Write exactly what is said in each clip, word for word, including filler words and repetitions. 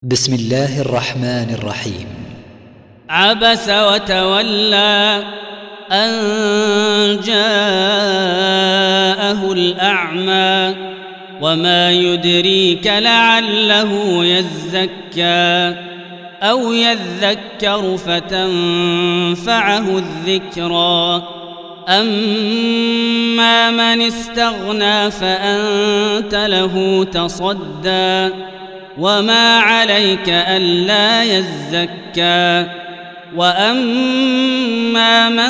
بسم الله الرحمن الرحيم. عبس وتولى أن جاءه الأعمى وما يدريك لعله يزكى أو يذكر فتنفعه الذكرى أما من استغنى فأنت له تصدى وما عليك ألا يزكى وأما من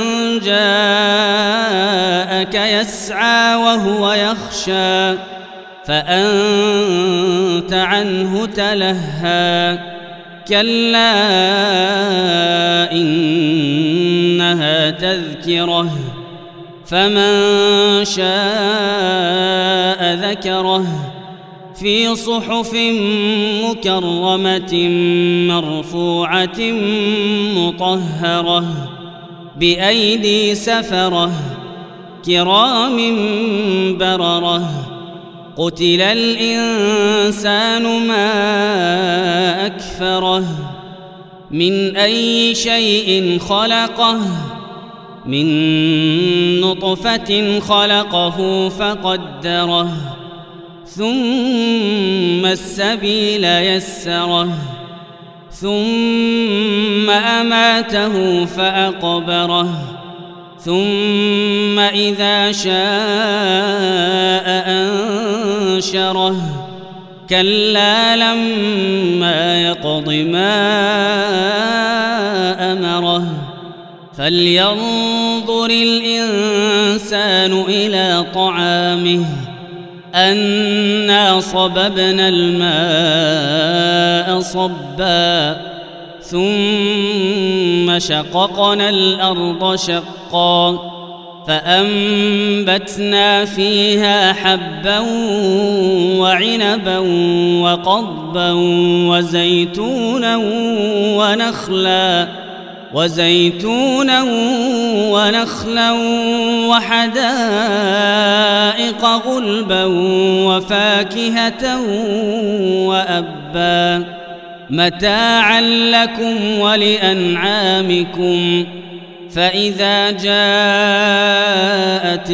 جاءك يسعى وهو يخشى فأنت عنه تلهى كلا إنها تذكرة فمن شاء ذكره في صحف مكرمة مرفوعة مطهرة بأيدي سفرة كرام بررة قتل الإنسان ما أكفره من أي شيء خلقه من نطفة خلقه فقدره ثم السبيل يسره ثم أماته فأقبره ثم إذا شاء أنشره كلا لما يقض ما أمره فلينظر الإنسان إلى طعامه أنا صببنا الماء صبا ثم شققنا الأرض شقا فأنبتنا فيها حبا وعنبا وقضبا وزيتونا ونخلا وزيتونا ونخلا وحدائق غلبا وفاكهة وأبا متاعا لكم ولأنعامكم فإذا جاءت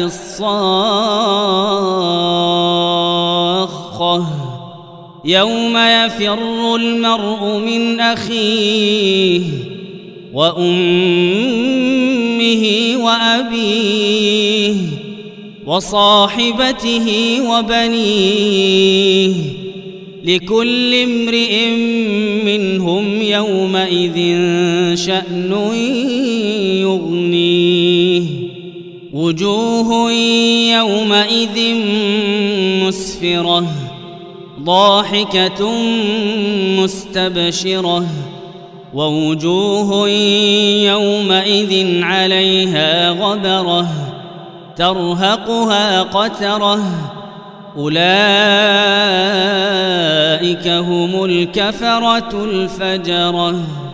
الصاخة يوم يفر المرء من أخيه وأمه وأبيه وصاحبته وبنيه لكل امرئ منهم يومئذ شأن يغنيه وجوه يومئذ مسفرة ضاحكة مستبشرة ووجوه يومئذ عليها غبرة ترهقها قترة أولئك هم الكفرة الفجرة.